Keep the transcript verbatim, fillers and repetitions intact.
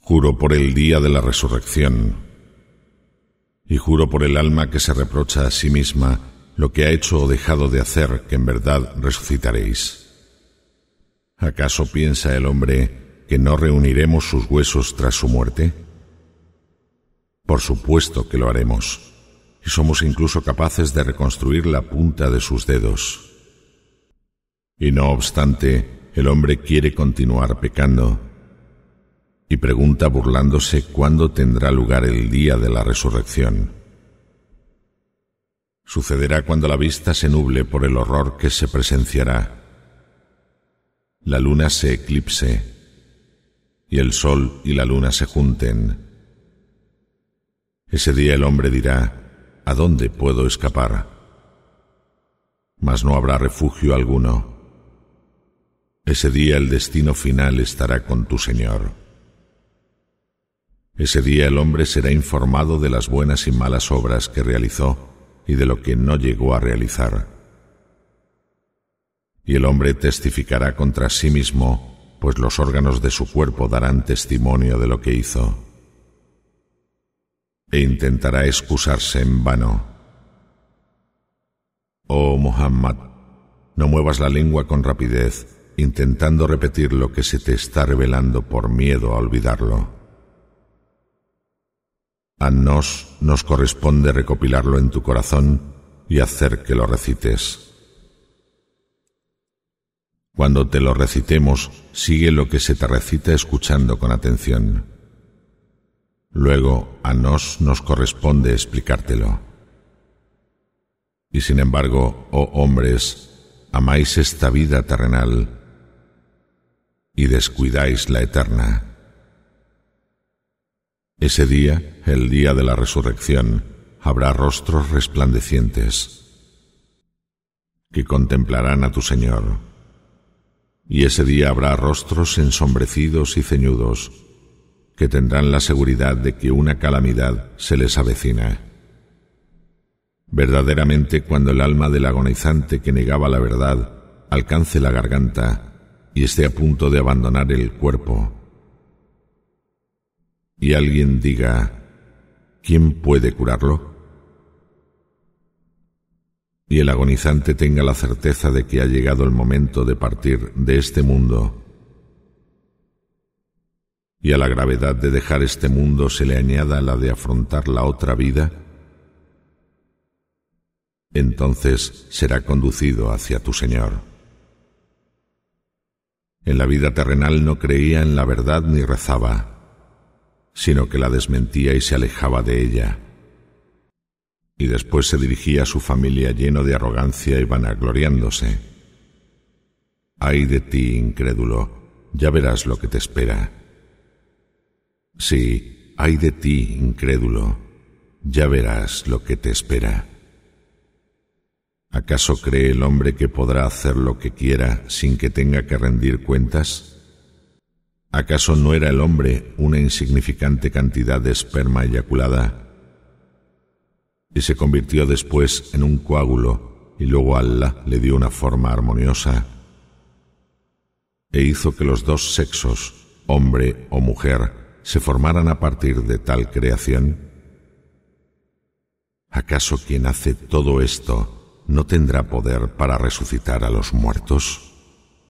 Juro por el día de la resurrección, y juro por el alma que se reprocha a sí misma lo que ha hecho o dejado de hacer, que en verdad resucitaréis. ¿Acaso piensa el hombre que no reuniremos sus huesos tras su muerte? Por supuesto que lo haremos, y somos incluso capaces de reconstruir la punta de sus dedos. Y no obstante, el hombre quiere continuar pecando, y pregunta burlándose cuándo tendrá lugar el día de la resurrección. Sucederá cuando la vista se nuble por el horror que se presenciará, la luna se eclipse, y el sol y la luna se junten. Ese día el hombre dirá: ¿a dónde puedo escapar? Mas no habrá refugio alguno. Ese día el destino final estará con tu Señor. Ese día el hombre será informado de las buenas y malas obras que realizó y de lo que no llegó a realizar. Y el hombre testificará contra sí mismo, pues los órganos de su cuerpo darán testimonio de lo que hizo. E intentará excusarse en vano. Oh Muhammad, no muevas la lengua con rapidez, intentando repetir lo que se te está revelando por miedo a olvidarlo. A nos nos corresponde recopilarlo en tu corazón y hacer que lo recites. Cuando te lo recitemos, sigue lo que se te recita escuchando con atención. Luego, a nos nos corresponde explicártelo. Y sin embargo, oh hombres, amáis esta vida terrenal y descuidáis la eterna. Ese día, el día de la resurrección, habrá rostros resplandecientes que contemplarán a tu Señor. Y ese día habrá rostros ensombrecidos y ceñudos que tendrán la seguridad de que una calamidad se les avecina. Verdaderamente, cuando el alma del agonizante que negaba la verdad alcance la garganta y esté a punto de abandonar el cuerpo, y alguien diga: ¿quién puede curarlo? Y el agonizante tenga la certeza de que ha llegado el momento de partir de este mundo, y a la gravedad de dejar este mundo se le añada la de afrontar la otra vida, entonces será conducido hacia tu Señor. En la vida terrenal no creía en la verdad ni rezaba, sino que la desmentía y se alejaba de ella. Y después se dirigía a su familia lleno de arrogancia y vanagloriándose. Ay de ti, incrédulo, ya verás lo que te espera. Sí, ay de ti, incrédulo, ya verás lo que te espera. ¿Acaso cree el hombre que podrá hacer lo que quiera sin que tenga que rendir cuentas? ¿Acaso no era el hombre una insignificante cantidad de esperma eyaculada? Y se convirtió después en un coágulo, y luego Allah le dio una forma armoniosa, e hizo que los dos sexos, hombre o mujer, se formaran a partir de tal creación. ¿Acaso quien hace todo esto no tendrá poder para resucitar a los muertos?